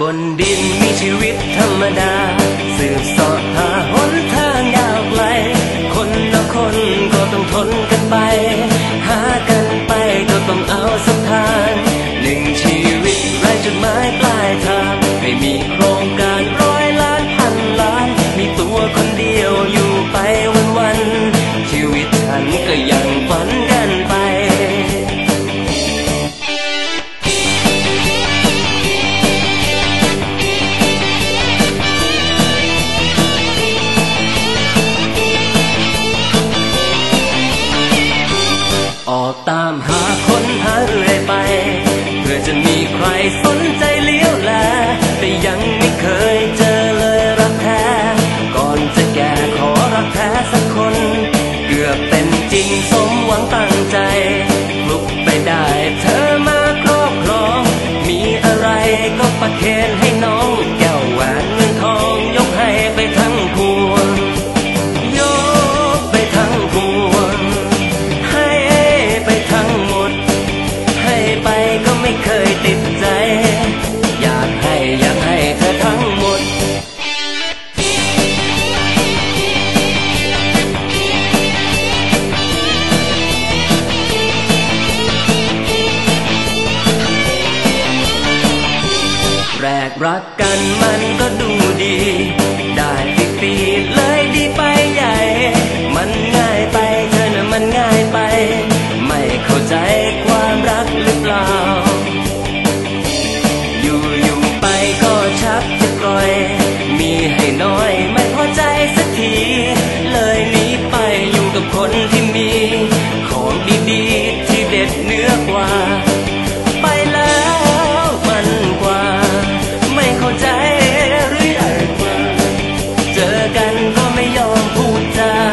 บนดินมีชีวิตธรรมดาสืบเสาะหาหนทางยาวไกลคนละคนก็ต้องทนกันไปหากันไปก็ต้องเอาสักทางหนึ่งชีวิตไร้จุดหมายปลายทางไม่มีโครงการร้อยล้านพันล้านมีตัวคนเดียวอยู่ไปวันๆชีวิตฉันก็ยังฝันกันไปออกตามหาคนหาเรื่อยไปเพื่อจะมีใครสนใจเลี้ยวแลแต่ยังไม่เคยเจอเลยรักแท้ก่อนจะแก่ขอรักแท้สักคนเกือบเป็นจริงสมหวังตั้งใจลุกไปได้เธอมาครอบครองมีอะไรก็ประเคนให้น้องแก้วแหวนเงินทองยกให้ไปทั้งพวงยกไปทั้งพวงไปก็ไม่เคยติดใจอยากให้เธอทั้งหมดแรกรักกันมันก็ดูดีได้ปีเลยดีไปใหญ่มันง่ายไปเธอน่ะมันง่ายไปไม่เข้าใจความรักหรือเปล่าอยู่ไปก็ชักจะกร่อยมีให้น้อยไม่พอใจสักทีเลยหนีไปอยู่กับคนที่มีของดีๆที่เด็ดเนื้อกว่าไปแล้วมันกว่าไม่เข้าใจหรืออะไรกว่าเจอกันก็ไม่ยอมพูดจา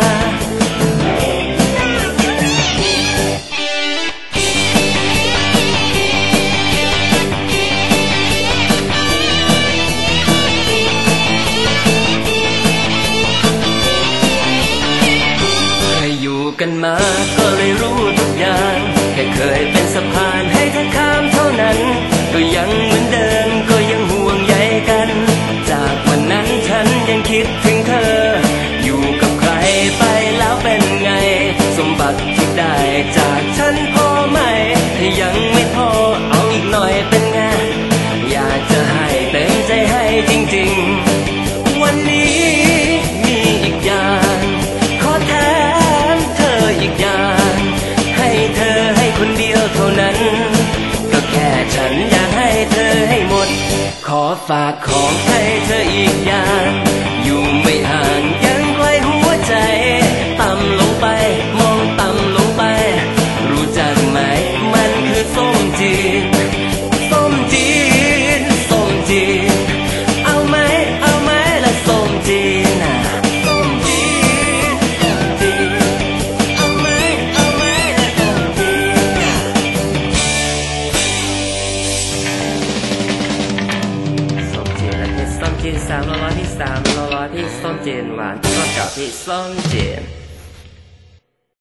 กันมาก็เลยรู้ทุกอย่างแค่เคยเป็นสะพานให้เธอข้ามเท่านั้นก็ยังเหมือนเดิมก็ยังห่วงใยกันจากวันนั้นฉันยังคิดถึงเธออยู่กับใครไปแล้วเป็นไงสมบัติที่ได้จากฉันพอไหมถ้ายังไม่พอเอาอีกหน่อยเป็นไงอยากจะให้เต็มใจให้จริงๆวันนี้มีอีกอย่างขอแทนอีกอย่างให้เธอให้คนเดียวเท่านั้นก็แค่ฉันอยากให้เธอให้หมดขอฝากของให้เธออีกอย่างอยู่ไม่ห่างยังไกลหัวใจต่ำลงไปมองต่ำลงไปรู้จักไหมมันคือส้มจีนส้มจีนส้มจีนเอาไหมละส้มจีนน่ะ300ที่300ที่ส้มจีนหวานทอดกับที่ส้มจีน